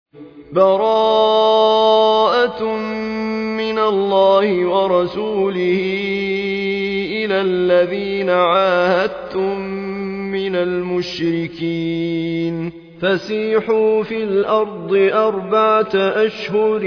براءة من الله ورسوله إلى الذين عاهدتم من المشركين فسيحوا في الأرض 4 أشهر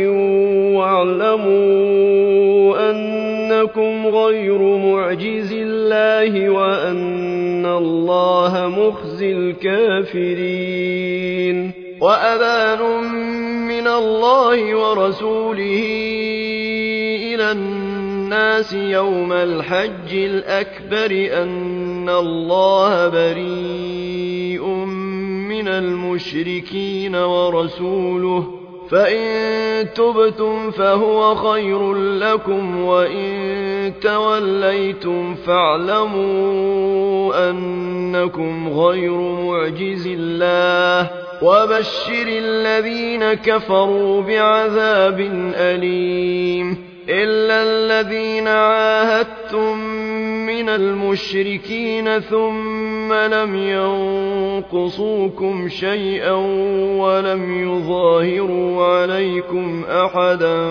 واعلموا أنكم غير معجز الله وأن الله مخزي الكافرين وأذان من الله ورسوله إلى الناس يوم الحج الأكبر أن الله بريء من المشركين ورسوله فإن تبتم فهو خير لكم وإن توليتم فاعلموا أنكم غير معجز الله وبشر الذين كفروا بعذاب أليم إلا الذين عاهدتم من المشركين ثم لم ينقصوكم شيئا ولم يظاهروا عليكم أحدا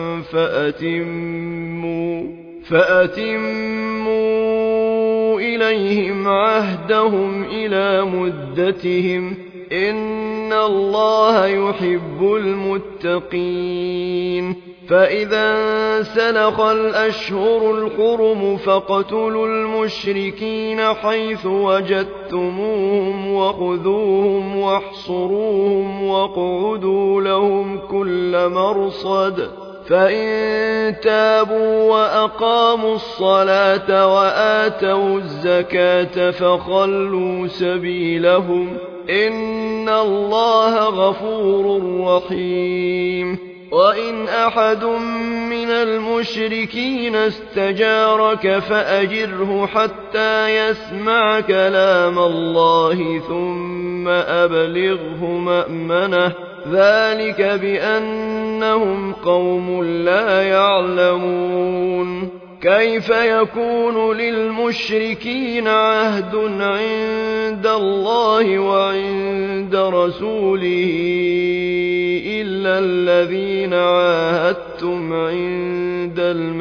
فأتموا إليهم عهدهم إلى مدتهم إن الله يحب المتقين فإذا انسلخ الأشهر الحرم فاقتلوا المشركين حيث وجدتموهم وخذوهم واحصروهم واقعدوا لهم كل مرصد فإن تابوا وأقاموا الصلاة وآتوا الزكاة فخلوا سبيلهم إن الله غفور رحيم وإن أحد من المشركين استجارك فأجره حتى يسمع كلام الله ثم أبلغه مأمنه ذلك بأنهم قوم لا يعلمون كيف يكون للمشركين عهد عند الله وعند رسوله إلا الذين عاهدتم عند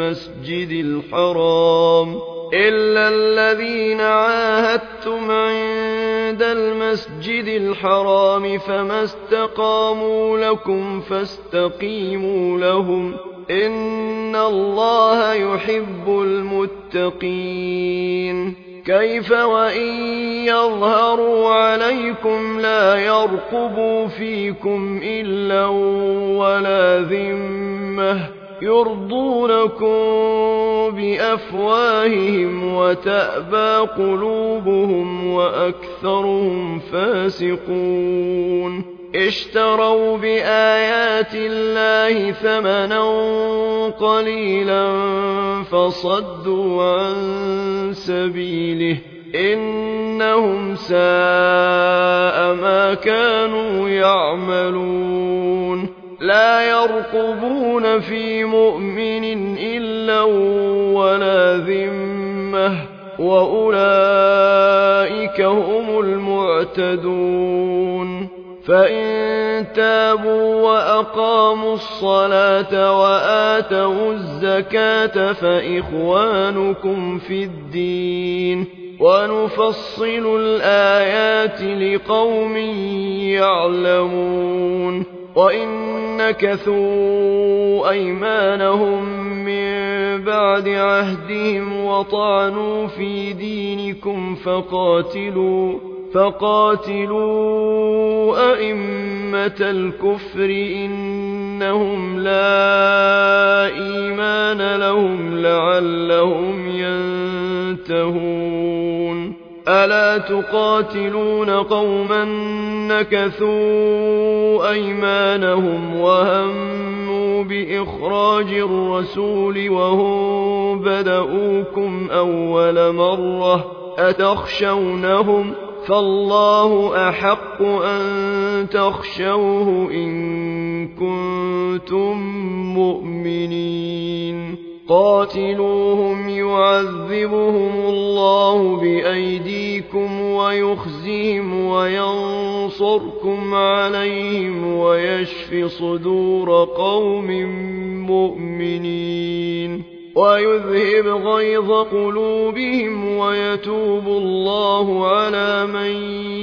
المسجد الحرام فما استقاموا لكم فاستقيموا لهم إن الله يحب المتقين كيف وإن يظهروا عليكم لا يرقبوا فيكم إلا ولا ذمة يرضونكم بأفواههم وتأبى قلوبهم وأكثرهم فاسقون اشتروا بآيات الله ثمنا قليلا فصدوا عن سبيله إنهم ساء ما كانوا يعملون لا يرقبون في مؤمن إلا ولا ذمة وأولئك هم المعتدون فإن تابوا وأقاموا الصلاة وآتوا الزكاة فإخوانكم في الدين ونفصل الآيات لقوم يعلمون وإن نكثوا أيمانهم من بعد عهدهم وطعنوا في دينكم فقاتلوا أئمة الكفر إنهم لا إيمان لهم لعلهم ينتهون ألا تقاتلون قوما نكثوا أيمانهم وهموا بإخراج الرسول وهم بدؤوكم أول مرة أتخشونهم فالله أحق أن تخشوه إن كنتم مؤمنين قاتلوهم يعذبهم الله بأيديكم ويخزهم وينصرهم ينصركم عليهم ويشف صدور قوم مؤمنين ويذهب غيظ قلوبهم ويتوب الله على من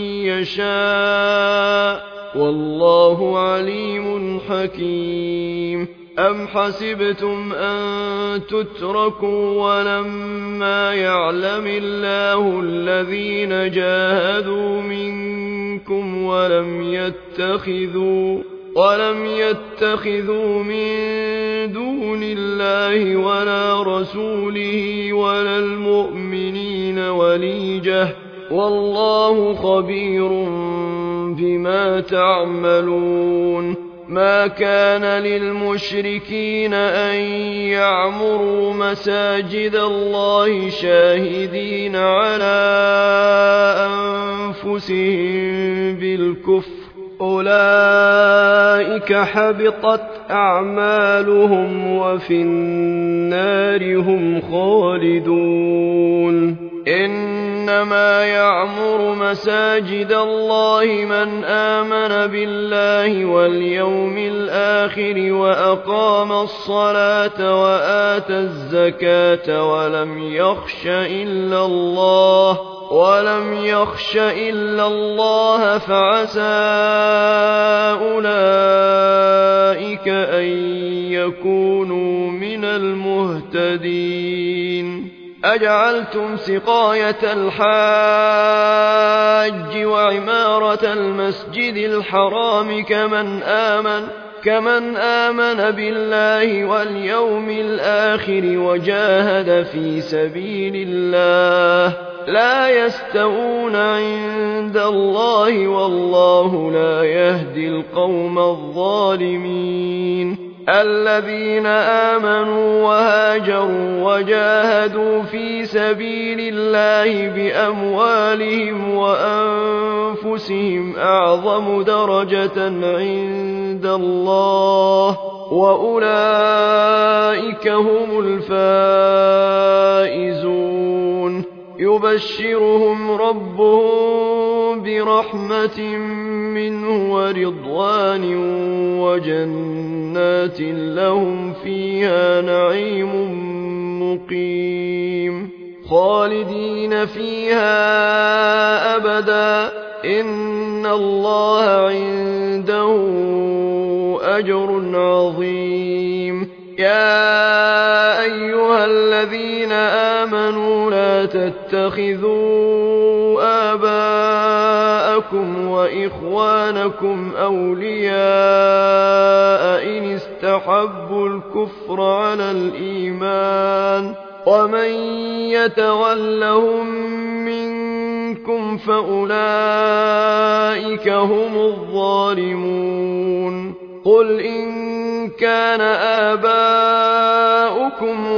يشاء والله عليم حكيم أم حسبتم أن تتركوا ولما يعلم الله الذين جاهدوا منكم ولم يتخذوا من دون الله ولا رسوله ولا المؤمنين وليجة والله خبير بما تعملون ما كان للمشركين أن يعمروا مساجد الله شاهدين على أنفسهم بالكفر أولئك حبطت أعمالهم وفي النار هم خالدون إنما يعمر مساجد الله من آمن بالله واليوم الآخر وأقام الصلاة وآتى الزكاة ولم يخش إلا الله فعسى أولئك أن يكونوا من المهتدين أجعلتم سقاية الحاج وعمارة المسجد الحرام كمن آمن بالله واليوم الآخر وجاهد في سبيل الله لا يستوون عند الله والله لا يهدي القوم الظالمين الذين آمنوا وهاجروا وجاهدوا في سبيل الله بأموالهم وأنفسهم أعظم درجة عند الله وأولئك هم الفائزون يبشرهم ربهم برحمة منه ورضوان وجنات لهم فيها نعيم مقيم خالدين فيها أبدا إن الله عنده أجر عظيم يا أيها الذين آمنوا لا تتخذوا آباءكم وإخوانكم أولياء إن استحبوا الكفر على الإيمان ومن يتولهم منكم فأولئك هم الظالمون قل إن كان آباؤكم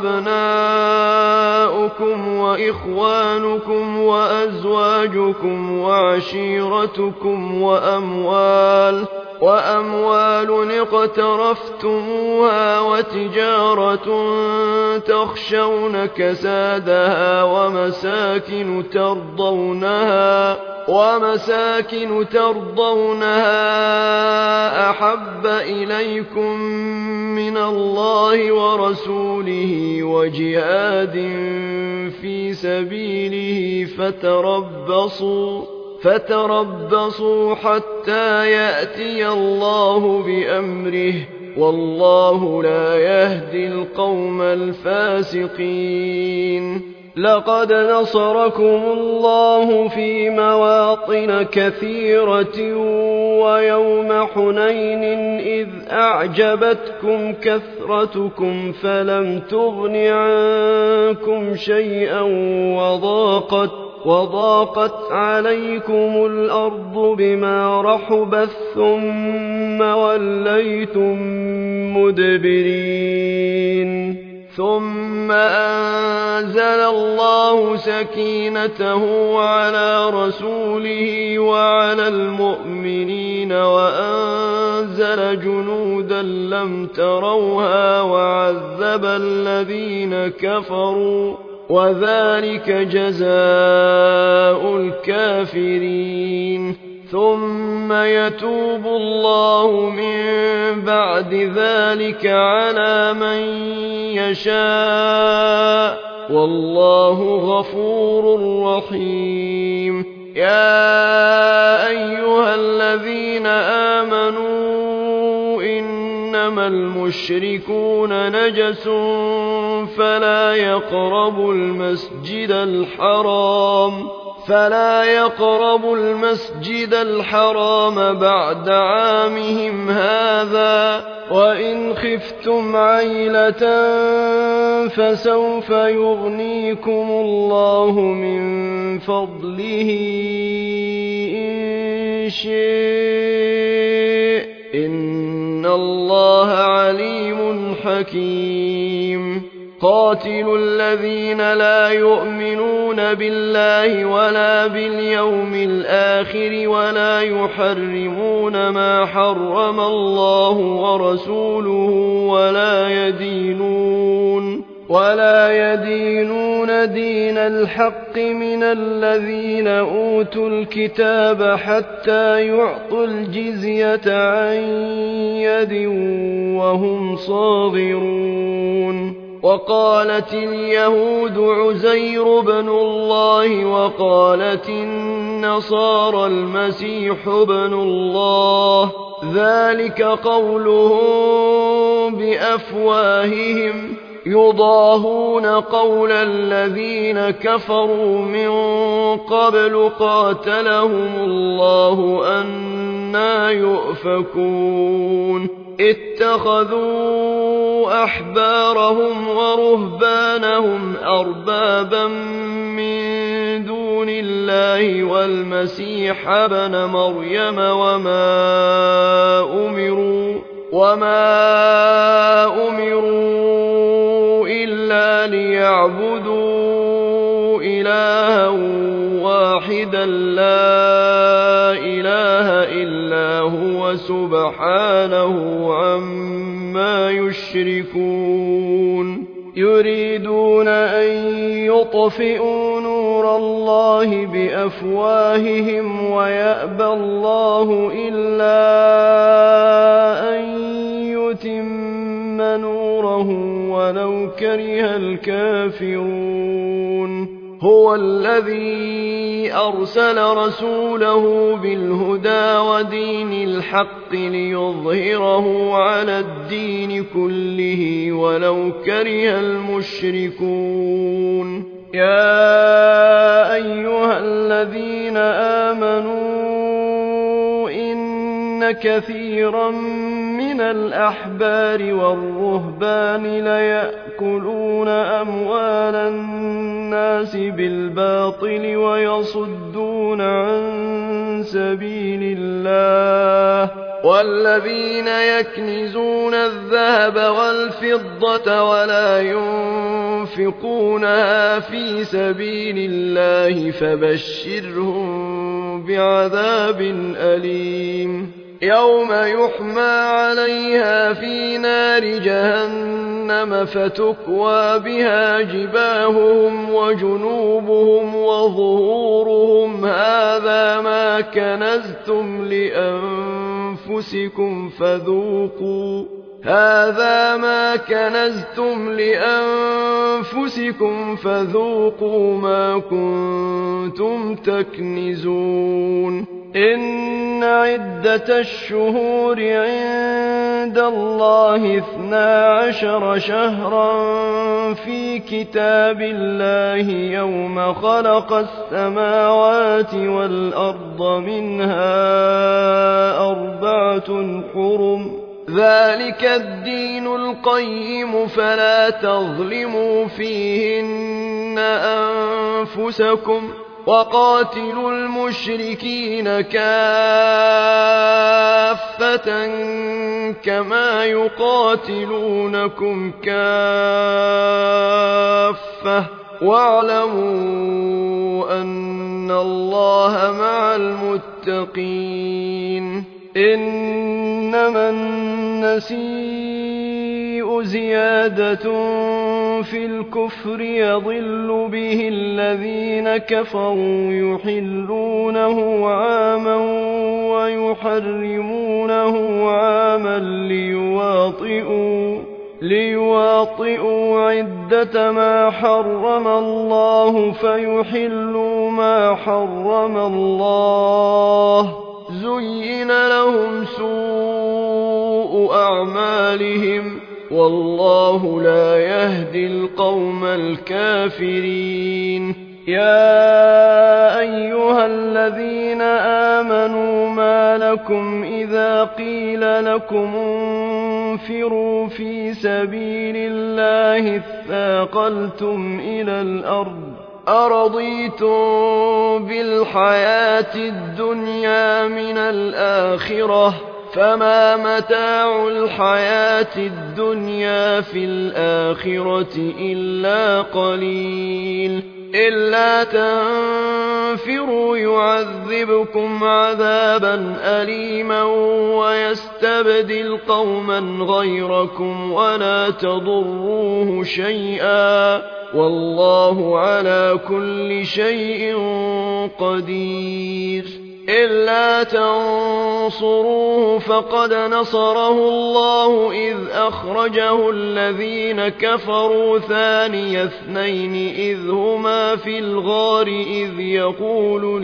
وأبناؤكم وإخوانكم وأزواجكم وعشيرتكم وأموال اقترفتموها وتجارة تخشون كسادها ومساكن ترضونها أحب إليكم من الله ورسوله وجهاد في سبيله فتربصوا حتى يأتي الله بأمره والله لا يهدي القوم الفاسقين لقد نصركم الله في مواطن كثيرة ويوم حنين إذ أعجبتكم كثرتكم فلم تغن عنكم شيئا وضاقت عليكم الأرض بما رحبت ثم وليتم مدبرين ثم أنزل الله سكينته على رسوله وعلى المؤمنين وأنزل جنودا لم تروها وعذب الذين كفروا وذلك جزاء الكافرين ثم يتوب الله من بعد ذلك على من يشاء والله غفور رحيم يا أيها الذين آمنوا إنما المشركون نجس فلا يقربوا المسجد الحرام بعد عامهم هذا وإن خفتم عيلة فسوف يغنيكم الله من فضله إن شاء إن الله عليم حكيم قاتلوا الذين لا يؤمنون بالله ولا باليوم الآخر ولا يحرمون ما حرم الله ورسوله ولا يدينون دين الحق من الذين أوتوا الكتاب حتى يعطوا الجزية عن يد وهم صاغرون وقالت اليهود عزير بن الله وقالت النصارى المسيح بن الله ذلك قولهم بأفواههم يضاهون قول الذين كفروا من قبل قاتلهم الله أنى يؤفكون اتخذوا أحبارهم ورهبانهم أربابا من دون الله والمسيح ابن مريم وما أمروا إلا ليعبدوا إلها واحدا لا إله إلا هو سبحانه عما يشركون يريدون أن يطفئوا نور الله بأفواههم ويأبى الله إلا أن يتم نوره ولو كره الكافرون هو الذي أرسل رسوله بالهدى ودين الحق ليظهره على الدين كله ولو كره المشركون يا أيها الذين آمنوا إن كثيرا من الأحبار والرهبان ليأكلون أموال الناس بالباطل ويصدون عن سبيل الله والذين يكنزون الذهب والفضة ولا ينفقونها في سبيل الله فبشرهم بعذاب أليم يوم يحمى عليها في نار جهنم فتكوى بها جباههم وجنوبهم وظهورهم هذا ما كنزتم لأنفسكم فذوقوا ما كنتم تكنزون إن عدة الشهور عند الله 12 شهرا في كتاب الله يوم خلق السماوات والأرض منها 4 حرم ذلك الدين القيم فلا تظلموا فيهن أنفسكم وقاتلوا المشركين كافة كما يقاتلونكم كافة واعلموا أن الله مع المتقين إنما النسيء زيادة في الكفر يضل به الذين كفروا يحلونه عاما ويحرمونه عاما ليواطئوا عدة ما حرم الله فيحلوا ما حرم الله. زين لهم سوء أعمالهم والله لا يهدي القوم الكافرين. يا أيها الذين آمنوا ما لكم إذا قيل لكم انفروا في سبيل الله اثاقلتم إلى الأرض أرضيتم بالحياة الدنيا من الآخرة فما متاع الحياة الدنيا في الآخرة إلا قليل. إلا تنفروا يعذبكم عذابا أليما ويستبدل قوما غيركم ولا تضروه شيئا والله على كل شيء قدير. إلا تنصروه فقد نصره الله إذ أخرجه الذين كفروا ثاني اثنين إذ هما في الغار إذ يقول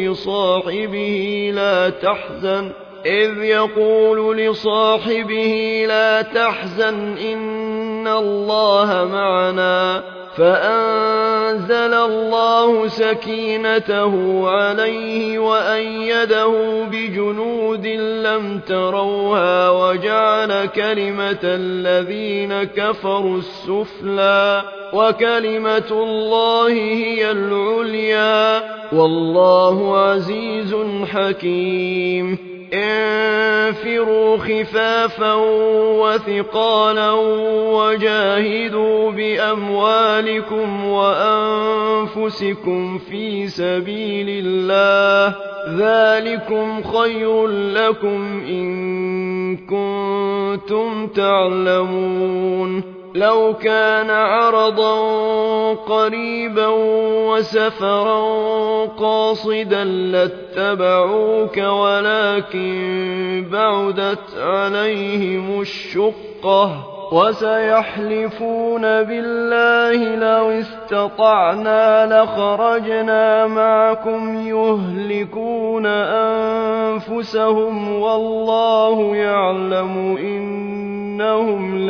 لصاحبه لا تحزن إن الله معنا فأنزل الله سكينته عليه وأيده بجنود لم تروها وجعل كلمة الذين كفروا السفلى وكلمة الله هي العليا والله عزيز حكيم. انفروا خفافا وثقالا وجاهدوا بأموالكم وأنفسكم في سبيل الله ذلكم خير لكم إن كنتم تعلمون. لو كان عرضا قريبا وسفرا قاصدا لاتبعوك ولكن بعدت عليهم الشقة وسيحلفون بالله لو استطعنا لخرجنا معكم يهلكون أنفسهم والله يعلم إنهم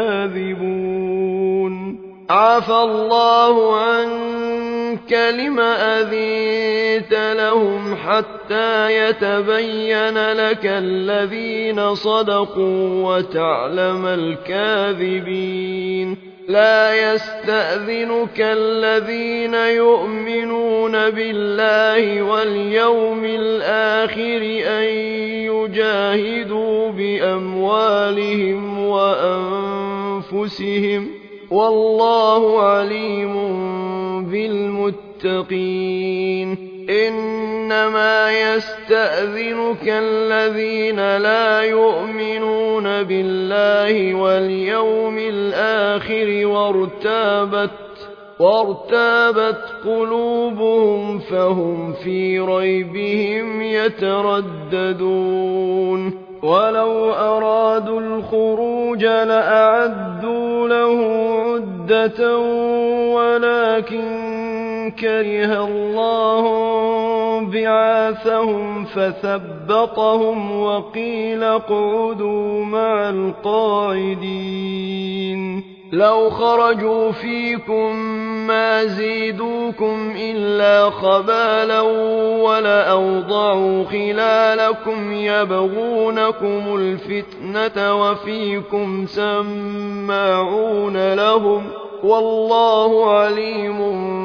لكاذبون. عفى الله عنك لم أذنت لهم حتى يتبين لك الذين صدقوا وتعلم الكاذبين. لا يستأذنك الذين يؤمنون بالله واليوم الآخر أن يجاهدوا بأموالهم وأنفسهم والله عليم بالمتقين. إنما يستأذنك الذين لا يؤمنون بالله واليوم الآخر وارتابت قلوبهم فهم في ريبهم يترددون. ولو أرادوا الخروج لأعدوا له عدة ولكن كره الله بعاثهم فثبطهم وقيل اقعدوا مع القاعدين. لو خرجوا فيكم ما زيدوكم إلا خبالا ولأوضعوا خلالكم يبغونكم الفتنة وفيكم سماعون لهم والله عليم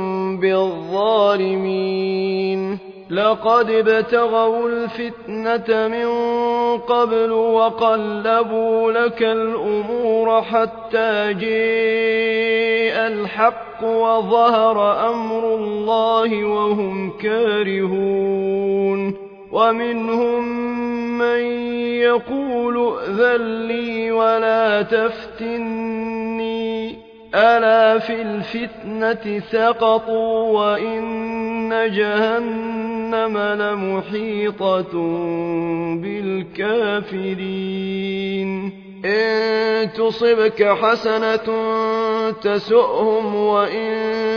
بالظالمين. لقد ابتغوا الفتنة من قبل وقلبوا لك الأمور حتى جاء الحق وظهر أمر الله وهم كارهون. ومنهم من يقول ائذن لي ولا تفتني ألا في الفتنة سقطوا وإن جهنم لمحيطة بالكافرين إن تصبك حسنة تسؤهم وإن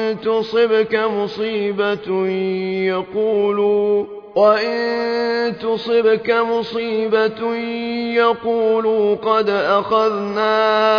تصبك مصيبة يقولوا قد أخذنا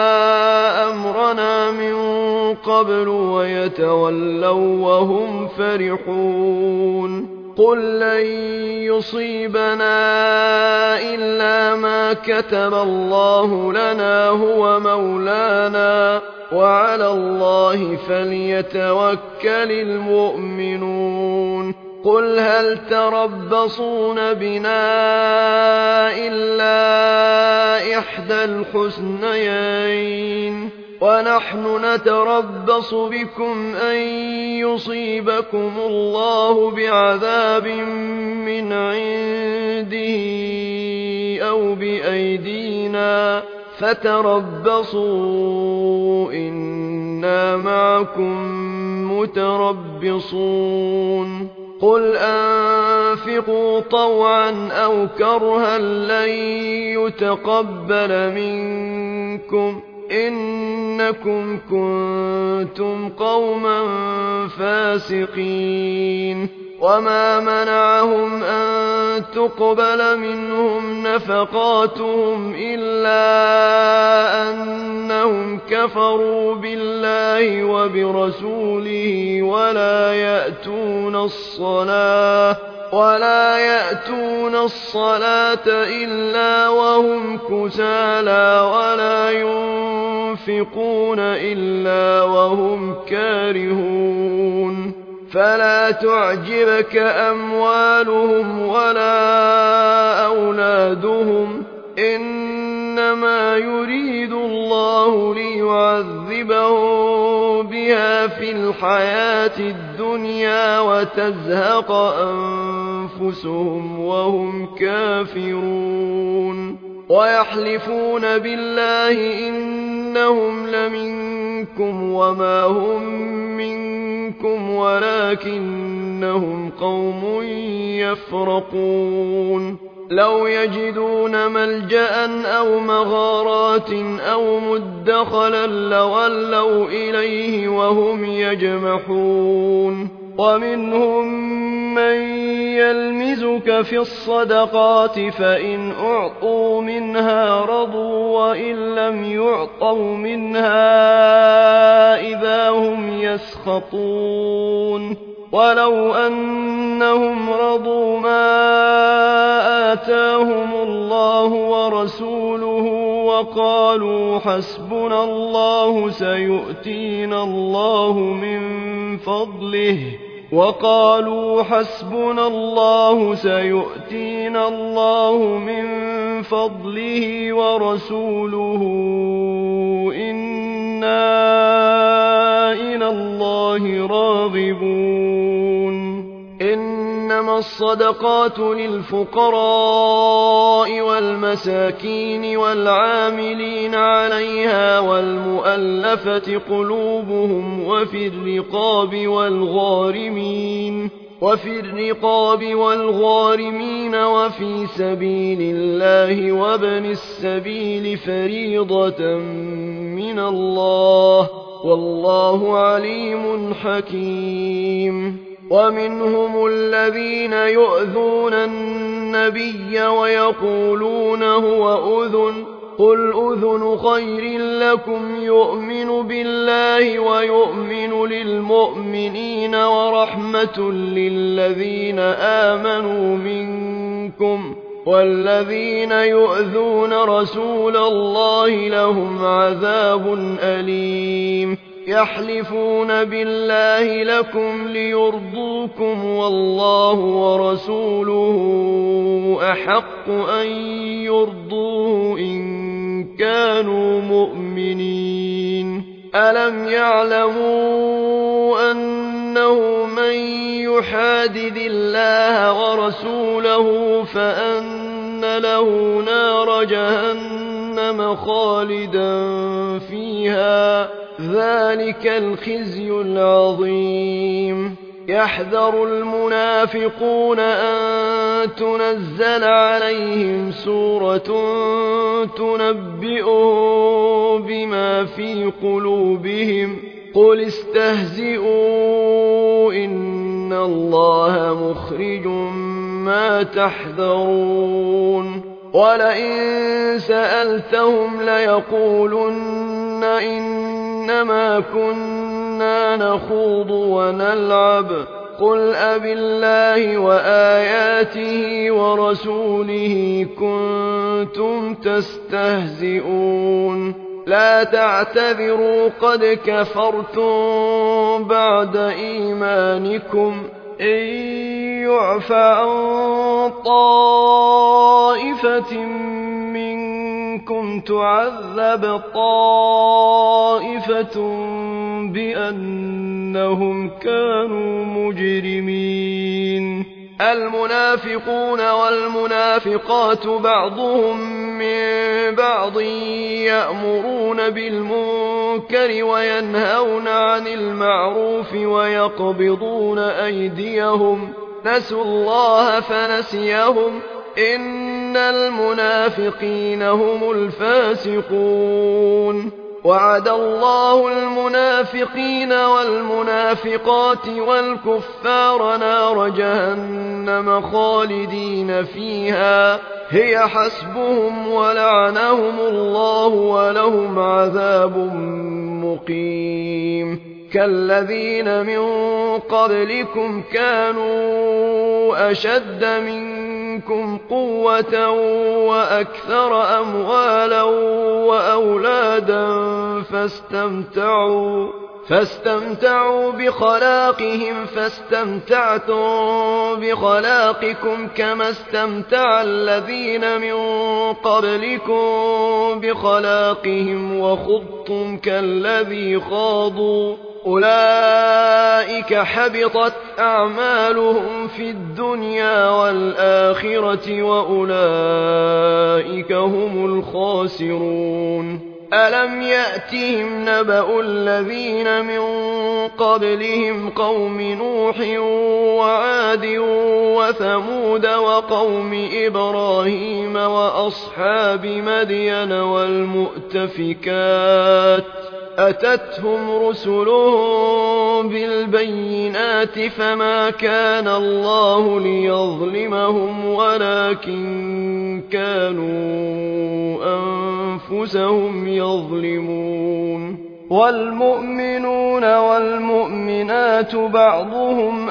أمرنا من قبل ويتولوا وهم فرحون قل لن يصيبنا إلا ما كتب الله لنا هو مولانا وعلى الله فليتوكل المؤمنون قل هل تربصون بنا إلا إحدى الحسنيين ونحن نتربص بكم أن يصيبكم الله بعذاب من عنده أو بأيدينا فتربصوا إنا معكم متربصون قل أنفقوا طوعا أو كرها لن يتقبل منكم إنكم كنتم قوما فاسقين وما منعهم أن تقبل منهم نفقاتهم إلا أنهم كفروا بالله وبرسوله ولا يأتون الصلاة إلا وهم كسالى ولا ينفقون إلا وهم كارهون فلا تعجبك أموالهم ولا أولادهم إنما يريد الله ليعذبهم بها في الحياة الدنيا وتزهق أنفسهم وهم كافرون ويحلفون بالله إنهم لمنكم وما هم منكم ولكنهم قوم يفرقون لو يجدون ملجأ أو مغارات أو مدخلا لولوا إليه وهم يجمحون ومنهم من يلمزك في الصدقات فإن أعطوا منها رضوا وإن لم يعطوا منها إذا هم يسخطون ولو أنهم رضوا ما آتاهم الله ورسوله وقالوا حسبنا الله سيؤتينا الله من فضله ورسوله إنا إلى الله راغبون إنما الصدقات للفقراء والمساكين والعاملين عليها والمؤلفة قلوبهم وفي الرقاب والغارمين وفي سبيل الله وابن السبيل فريضة من الله والله عليم حكيم ومنهم الذين يؤذون النبي ويقولون هو أذن قل أذن خير لكم يؤمن بالله ويؤمن للمؤمنين ورحمة للذين آمنوا منكم والذين يؤذون رسول الله لهم عذاب أليم يحلفون بالله لكم ليرضوكم والله ورسوله أحق أن يرضوه إن كانوا مؤمنين ألم يعلموا أنه من يحادد الله ورسوله فأن له نار جهنم خالدا فيها ذلك الخزي العظيم يحذر المنافقون أن تنزل عليهم سورة تنبئهم بما في قلوبهم قل استهزئوا إن الله مخرج ما تحذرون ولئن سألتهم ليقولن إنما كنا نخوض ونلعب قل أبالله وآياته ورسوله كنتم تستهزئون لا تعتذروا قد كفرتم بعد إيمانكم إن يعف عن طائفة منكم تعذب طائفة بأنهم كانوا مجرمين المنافقون والمنافقات بعضهم من بعض يأمرون بالمنكر وينهون عن المعروف ويقبضون أيديهم نسوا الله فنسيهم إن المنافقين هم الفاسقون وعد الله المنافقين والمنافقات والكفار نار جهنم خالدين فيها هي حسبهم ولعنهم الله ولهم عذاب مقيم كالذين من قبلكم كانوا أشد منكم قوة وأكثر أموالا وأولادا فاستمتعوا بخلاقهم فاستمتعتم بخلاقكم كما استمتع الذين من قبلكم بخلاقهم وخضتم كالذي خاضوا أولئك حبطت أعمالهم في الدنيا والآخرة وأولئك هم الخاسرون ألم يأتهم نبأ الذين من قبلهم قوم نوح وعاد وثمود وقوم إبراهيم وأصحاب مدين والمؤتفكات أتتهم رسلهم بالبينات فما كان الله ليظلمهم ولكن كانوا أنفسهم يظلمون والمؤمنون والمؤمنات بعضهم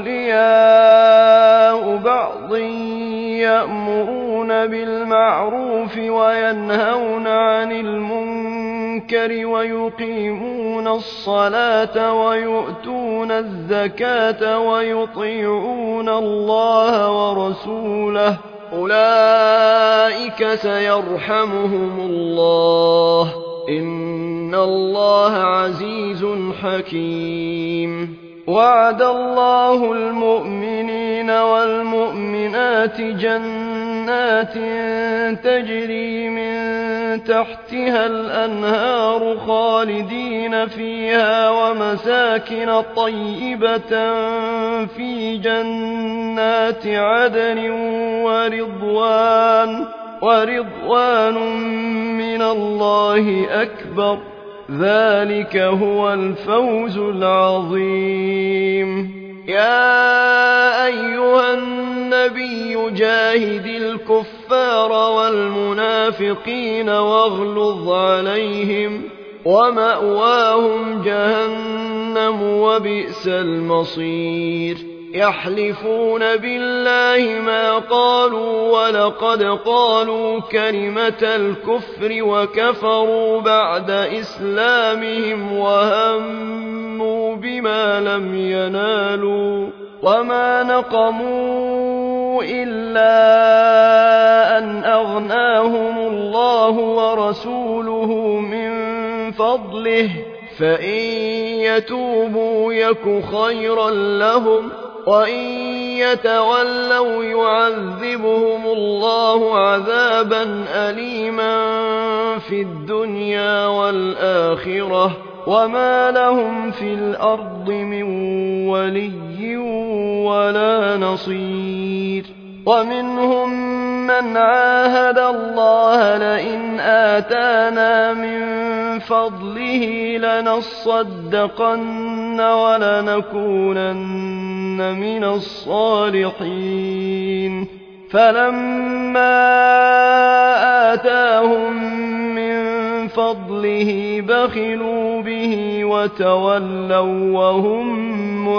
أولياء بعض يأمرون بالمعروف وينهون عن المنكر ويقيمون الصلاة ويؤتون الزكاة ويطيعون الله ورسوله أولئك سيرحمهم الله إن الله عزيز حكيم وعد الله المؤمنين والمؤمنات جنات تجري من تحتها الأنهار خالدين فيها ومساكن طيبة في جنات عدن ورضوان من الله أكبر ذلك هو الفوز العظيم يا أيها النبي جاهد الكفار والمنافقين واغلظ عليهم ومأواهم جهنم وبئس المصير يحلفون بالله ما قالوا ولقد قالوا كلمة الكفر وكفروا بعد إسلامهم وهموا بما لم ينالوا وما نقموا إلا أن أغناهم الله ورسوله من فضله فإن يتوبوا يك خيرا لهم وإن يتولوا يعذبهم الله عذابا أليما في الدنيا والآخرة وما لهم في الأرض من ولي ولا نصير. ومنهم من عاهد الله لئن آتانا من فضله لنصدقن ولنكونن من الصالحين فلما آتاهم من فضله بخلوا به وتولوا وهم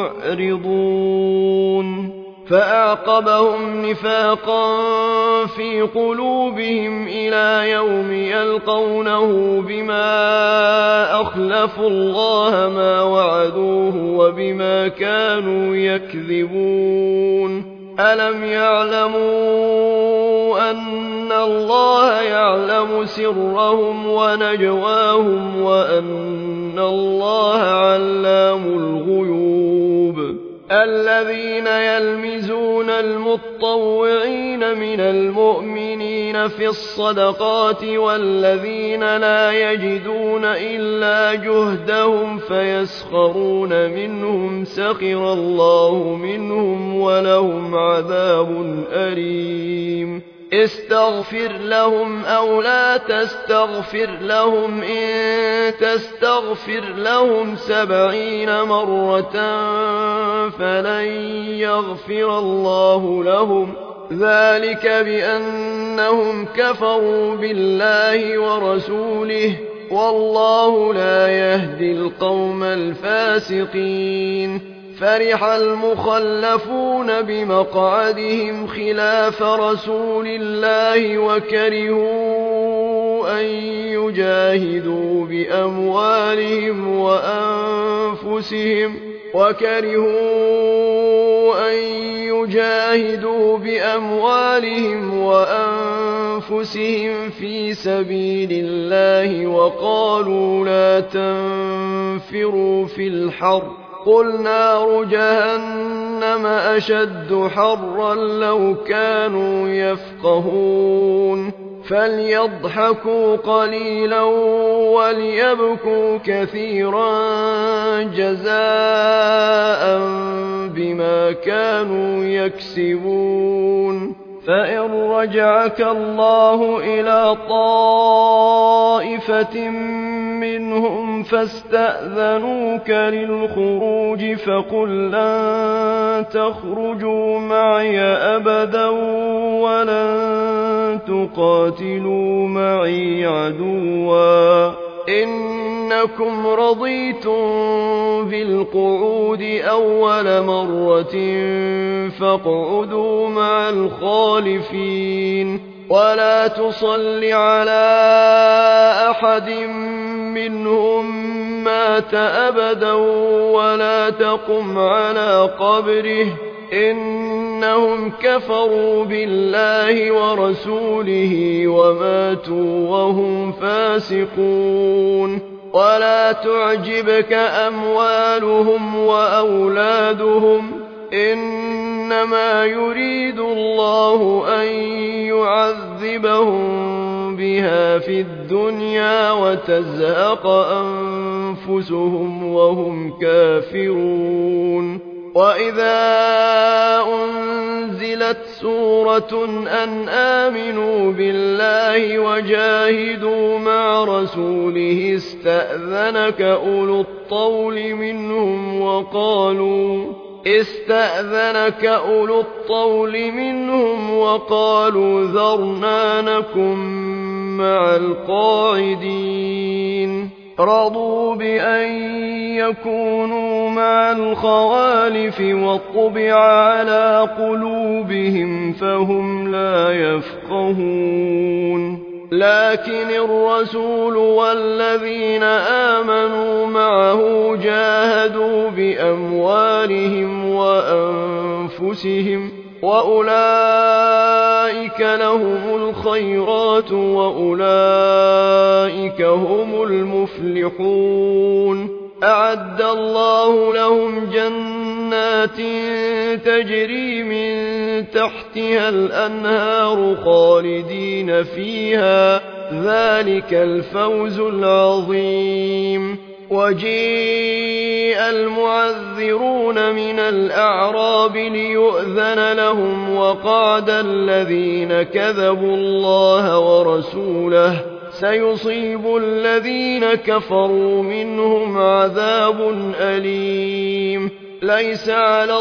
معرضون فأعقبهم نفاقا في قلوبهم إلى يوم يلقونه بما أخلفوا الله ما وعدوه وبما كانوا يكذبون. ألم يعلموا أن الله يعلم سرهم ونجواهم وأن الله علام الغيوب. الذين يلمزون المطوعين من المؤمنين في الصدقات والذين لا يجدون إلا جهدهم فيسخرون منهم سخر الله منهم ولهم عذاب أليم. استغفر لهم أو لا تستغفر لهم إن تستغفر لهم 70 مرة فلن يغفر الله لهم ذلك بأنهم كفروا بالله ورسوله والله لا يهدي القوم الفاسقين. فرح المخلفون بمقعدهم خلاف رسول الله وكرهوا أن يجاهدوا بأموالهم وأنفسهم في سبيل الله وقالوا لا تنفروا في الحر قل نار جهنم أشد حرا لو كانوا يفقهون. فليضحكوا قليلا وليبكوا كثيرا جزاء بما كانوا يكسبون. فإن رجعك الله إلى طائفة منهم فاستأذنوك للخروج فقل لن تخرجوا معي أبدا ولن تقاتلوا معي عدوا إنكم رضيتم بالقعود أول مرة فاقعدوا مع الخالفين ولا تصل على أحد منهم مات أبدا ولا تقم على قبره إنهم كفروا بالله ورسوله وماتوا وهم فاسقون. ولا تعجبك أموالهم وأولادهم إنما يريد الله أن يعذبهم بها في الدنيا وتزهق أنفسهم وهم كافرون. وإذا أنزلت سورة أن آمنوا بالله وجاهدوا مع رسوله استأذنك أولو الطول منهم وقالوا ذرنا نكن مع القاعدين. رضوا بأن يكونوا مع الخوالف وطبع على قلوبهم فهم لا يفقهون. لكن الرسول والذين آمنوا معه جاهدوا بأموالهم وأنفسهم وأولئك لهم الخيرات وأولئك هم المفلحون. أعد الله لهم جنات جنات تجري من تحتها الأنهار خالدين فيها ذلك الفوز العظيم. وجيء المعذرون من الأعراب ليؤذن لهم وقعد الذين كذبوا الله ورسوله سيصيب الذين كفروا منهم عذاب أليم. ليس على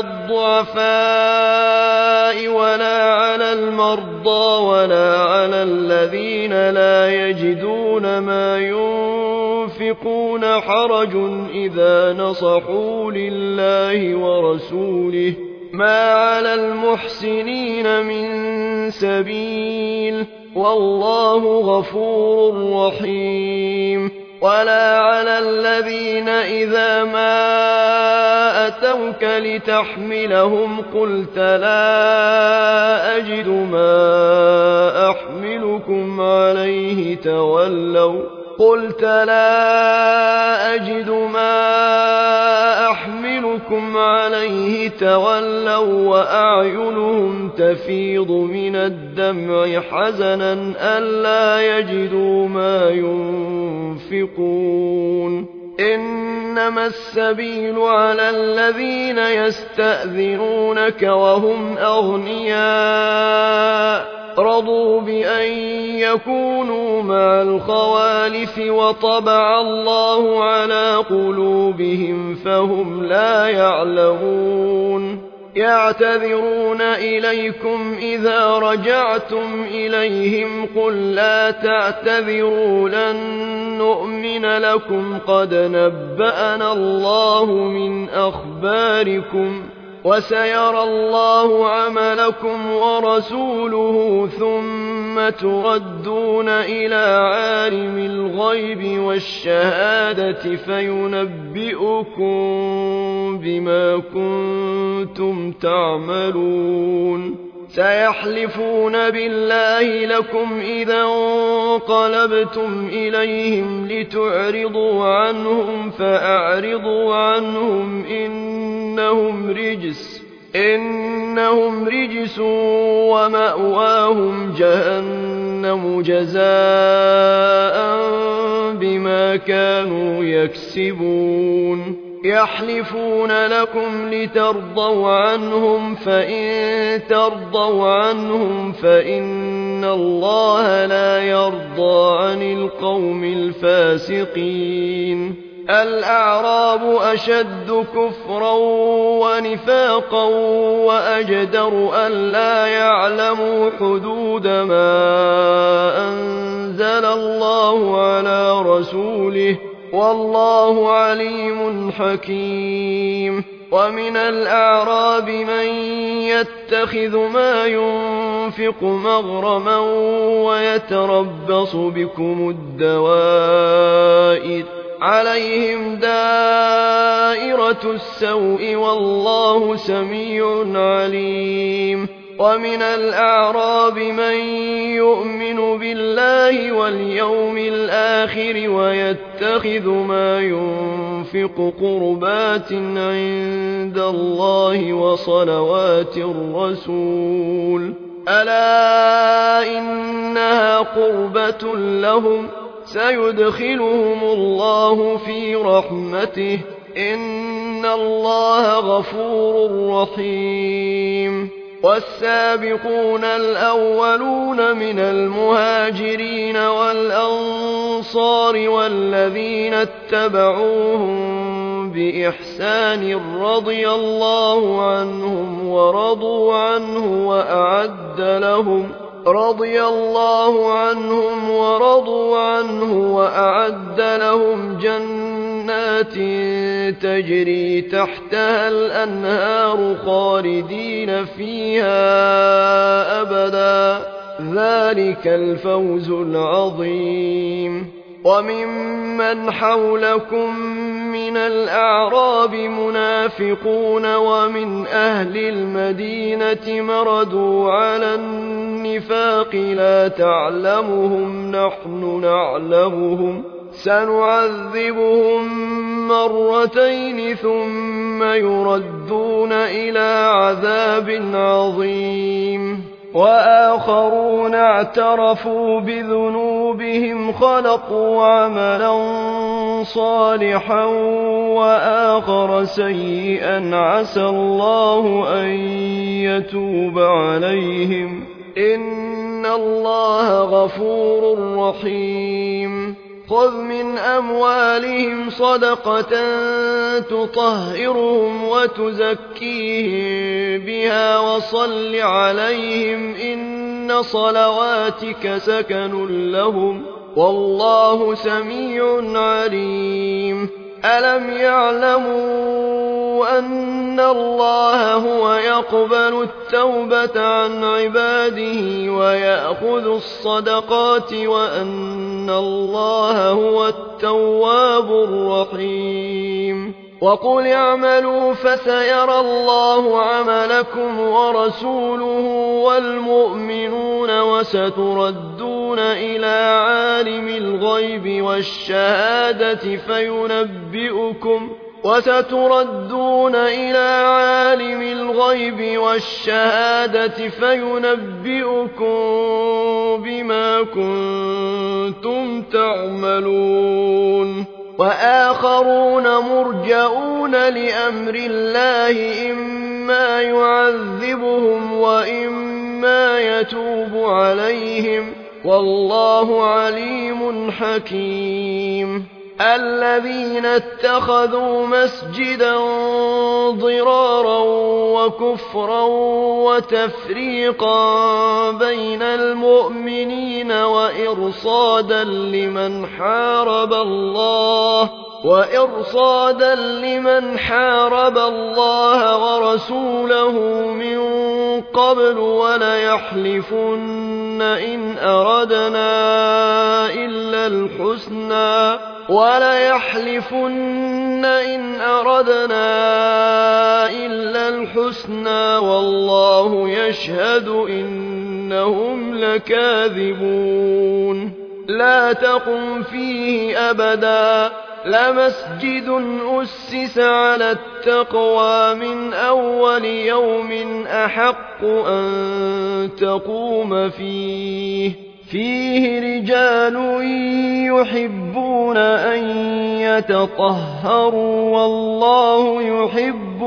الضعفاء ولا على المرضى ولا على الذين لا يجدون ما ينفقون حرج إذا نصحوا لله ورسوله ما على المحسنين من سبيل والله غفور رحيم. ولا على الذين إذا ما أتوك لتحملهم قلت لا أجد ما أحملكم عليه تولوا وأعينهم تفيض من الدمع حزنا ألا يجدوا ما ينفقون. إنما السبيل على الذين يستأذنونك وهم أغنياء رضوا بأن يكونوا مع الخوالف وطبع الله على قلوبهم فهم لا يعلمون. يعتذرون إليكم إذا رجعتم إليهم قل لا تعتذروا لن نؤمن لكم قد نبأنا الله من أخباركم وسيرى الله عملكم ورسوله ثم تردون إلى عالم الغيب والشهادة فينبئكم بما كنتم تعملون. سيحلفون بالله لكم إذا انقلبتم إليهم لتعرضوا عنهم فأعرضوا عنهم إنهم رجس ومأواهم جهنم جزاء بما كانوا يكسبون. يحلفون لكم لترضوا عنهم فإن ترضوا عنهم فإن الله لا يرضى عن القوم الفاسقين. الأعراب أشد كفرا ونفاقا وأجدر ألا يعلموا حدود ما أنزل الله على رسوله والله عليم حكيم. ومن الأعراب من يتخذ ما ينفق مغرما ويتربص بكم الدوائر عليهم دائرة السوء والله سميع عليم. ومن الأعراب من يؤمن بالله واليوم الآخر ويتخذ ما ينفق قربات عند الله وصلوات الرسول ألا إنها قربة لهم سيدخلهم الله في رحمته إن الله غفور رحيم. والسابقون الأولون من المهاجرين والأنصار والذين اتبعوهم بإحسان رضي الله عنهم ورضوا عنه وأعد لهم جنات تجري تحتها الأنهار خالدين فيها أبدا ذلك الفوز العظيم. وممن حولكم من الأعراب منافقون ومن أهل المدينة مردوا على النفاق لا تعلمهم نحن نعلمهم سنعذبهم مرتين ثم ثم يردون إلى عذاب عظيم. وآخرون اعترفوا بذنوبهم خلقوا عملا صالحا وآخر سيئا عسى الله أن يتوب عليهم إن الله غفور رحيم. خذ من أموالهم صدقة تطهرهم وتزكيهم بها وصل عليهم إن صلواتك سكن لهم والله سميع عليم. ألم يعلموا أن الله هو يقبل التوبة عن عباده ويأخذ الصدقات وأن الله هو التواب الرحيم. وقل اعملوا فسيرى الله عملكم ورسوله والمؤمنون وستردون إلى عالم الغيب والشهادة فينبئكم بما كنتم تعملون. وآخرون مرجؤون لأمر الله إما يعذبهم وإما يتوب عليهم والله عليم حكيم. الذين اتخذوا مسجدا ضرارا وكفرا وتفريقا بين المؤمنين وإرصادا لمن حارب الله ورسوله من قبل وليحلفن إن أردنا إلا الحسنى والله يشهد إنهم لكاذبون. لا تقم فيه أبدا لمسجد أسس على التقوى من أول يوم أحق أن تقوم فيه رجال يحبون أن يتطهروا والله يحب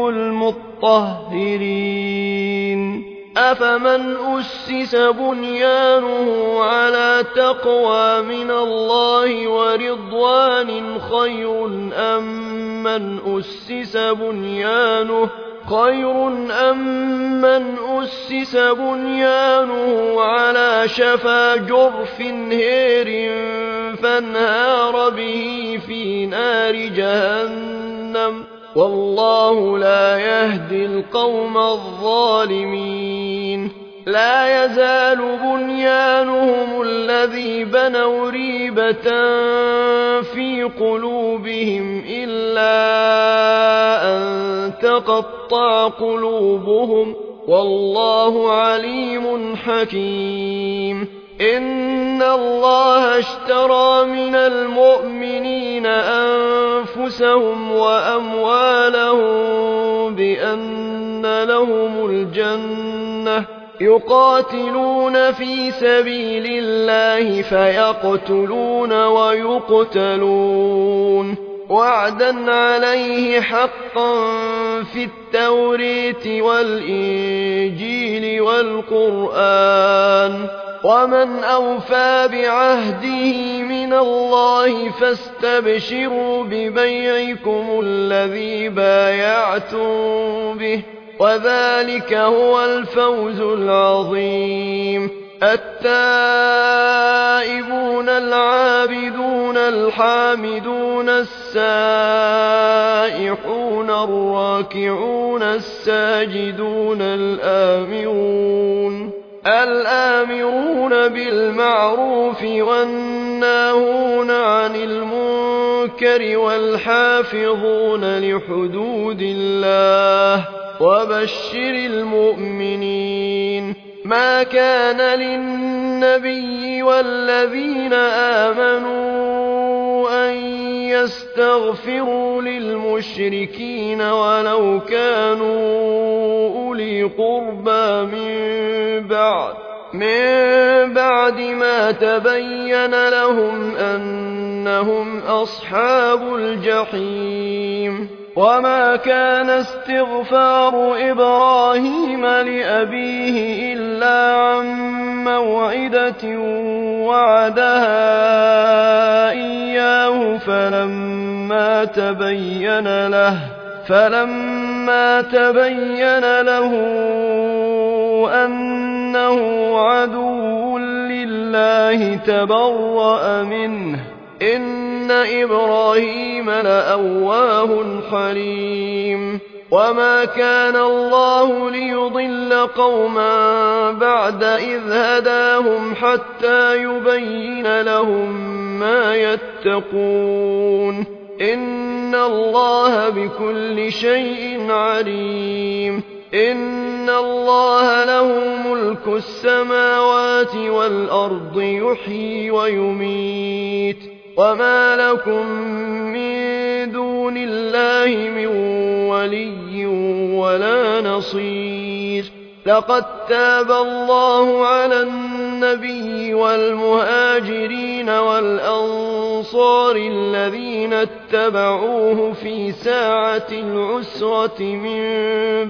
المطهرين. أفمن أسس بنيانه على تقوى من الله ورضوان خير أم من أسس بنيانه على شفا جرف هير فانهار به في نار جهنم والله لا يهدي القوم الظالمين. لا يزال بنيانهم الذي بنوا ريبة في قلوبهم إلا أن تقطع قلوبهم والله عليم حكيم. إن الله اشترى من المؤمنين أنفسهم وأموالهم بأن لهم الجنة يقاتلون في سبيل الله فيقتلون ويقتلون وعدا عليه حقا في التوريت والإنجيل والقرآن ومن أوفى بعهده من الله فاستبشروا ببيعكم الذي بايعتم به وذلك هو الفوز العظيم. التائبون العابدون الحامدون السائحون الراكعون الساجدون الآمرون بالمعروف والناهون عن المنكر والحافظون لحدود الله وبشر المؤمنين. ما كان للنبي والذين آمنوا أن يستغفروا للمشركين ولو كانوا أولي قربى من بعد ما تبين لهم أنهم أصحاب الجحيم. وما كان استغفار إبراهيم لأبيه إلا عن موعدة وعدها إياه فلما تبين له أنه عدو لله تبرأ منه إن إبراهيم لأواه حليم. وما كان الله ليضل قوما بعد إذ هداهم حتى يبين لهم ما يتقون إن الله بكل شيء عليم. إن الله له ملك السماوات والأرض يحيي ويميت وما لكم من دون الله من ولي ولا نصير. لقد تاب الله على النبي والمهاجرين والأنصار الذين اتبعوه في ساعة العسرة من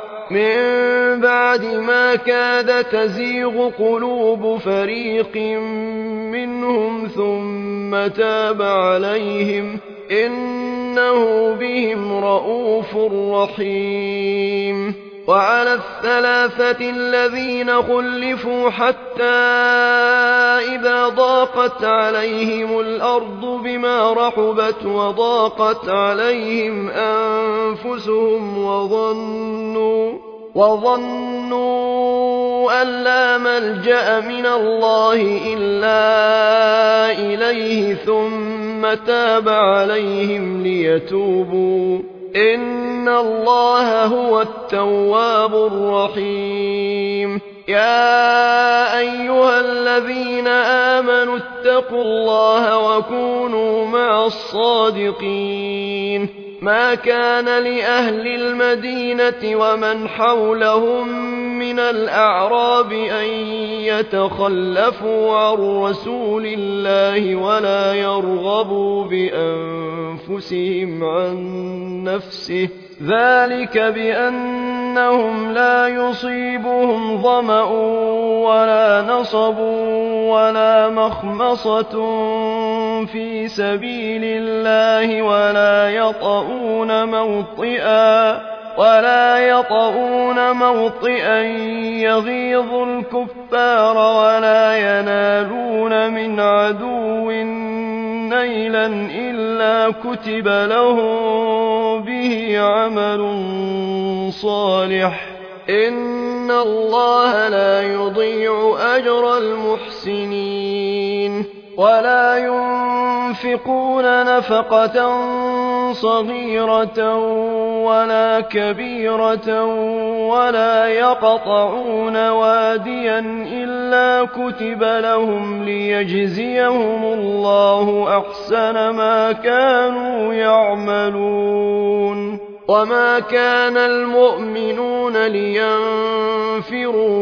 بعد ما كاد تزيغ قلوب فريق منهم ثم تاب عليهم إنه بهم رءوف رحيم. وعلى الثلاثة الذين خلفوا حتى إذا ضاقت عليهم الأرض بما رحبت وضاقت عليهم أنفسهم وظنوا أن لا ملجأ من الله إلا إليه ثم تاب عليهم ليتوبوا إن الله هو التواب الرحيم. يا أيها الذين آمنوا اتقوا الله وكونوا مع الصادقين. ما كان لأهل المدينة ومن حولهم من الأعراب أن يتخلفوا عن رسول الله ولا يرغبوا بأنفسهم عن نفسه ذلك بأنهم لا يصيبهم ظمأ ولا نصب ولا مخمصة في سبيل الله ولا يطؤون موطئا يغيظ الكفار ولا ينالون من عدو نيلا إلا كتب لهم به عمل صالح إن الله لا يضيع أجر المحسنين. ولا ينفقون نفقة صغيرة ولا كبيرة ولا يقطعون واديا إلا كتب لهم ليجزيهم الله أحسن ما كانوا يعملون. وما كان المؤمنون لينفروا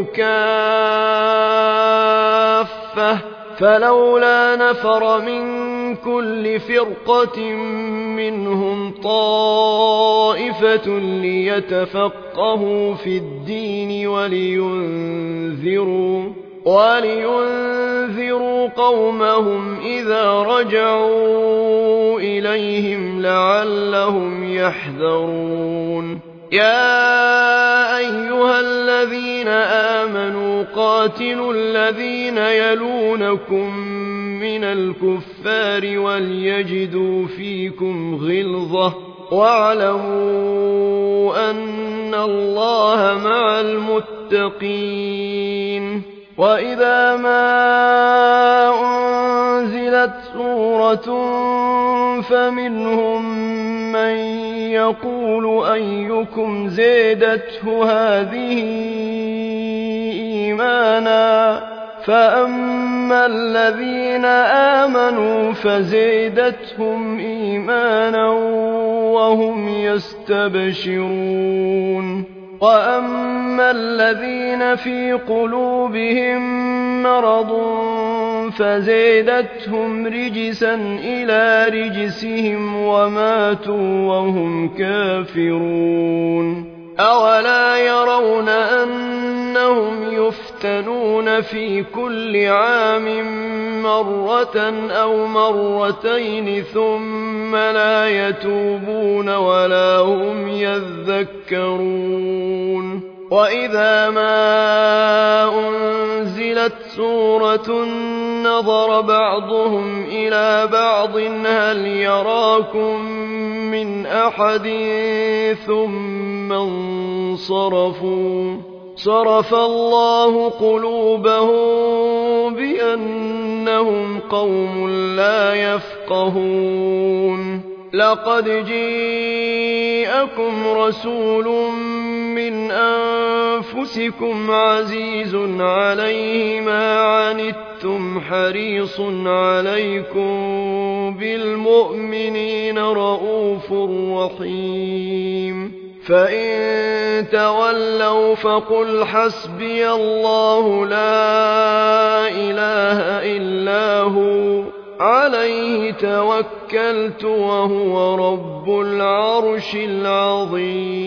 كافة فلولا نفر من كل فرقة منهم طائفة ليتفقهوا في الدين ولينذروا قومهم إذا رجعوا إليهم لعلهم يحذرون. يا أيها الذين آمنوا قاتلوا الذين يلونكم من الكفار وليجدوا فيكم غلظة واعلموا أن الله مع المتقين. وإذا ما أنزلت سورة فمنهم من يقول أيكم زادته هذه إيمانا فأما الذين آمنوا فزيدتهم إيمانا وهم يستبشرون وأما الذين في قلوبهم مرض فزيدتهم رجسا إلى رجسهم وماتوا وهم كافرون أولا يرون أنهم يفتنون في كل عام مرة أو مرتين ثم لا يتوبون ولا هم يذكرون وإذا ما أنزلت سورة نظر بعضهم إلى بعض هل يراكم من أحد ثم انصرفوا صرف الله قلوبهم بأنهم قوم لا يفقهون لقد جاءكم رسول من أنفسكم عزيز عليه ما عنتم حريص عليكم بالمؤمنين رءوف رحيم فإن تولوا فقل حسبي الله لا إله إلا هو عليه توكلت وهو رب العرش العظيم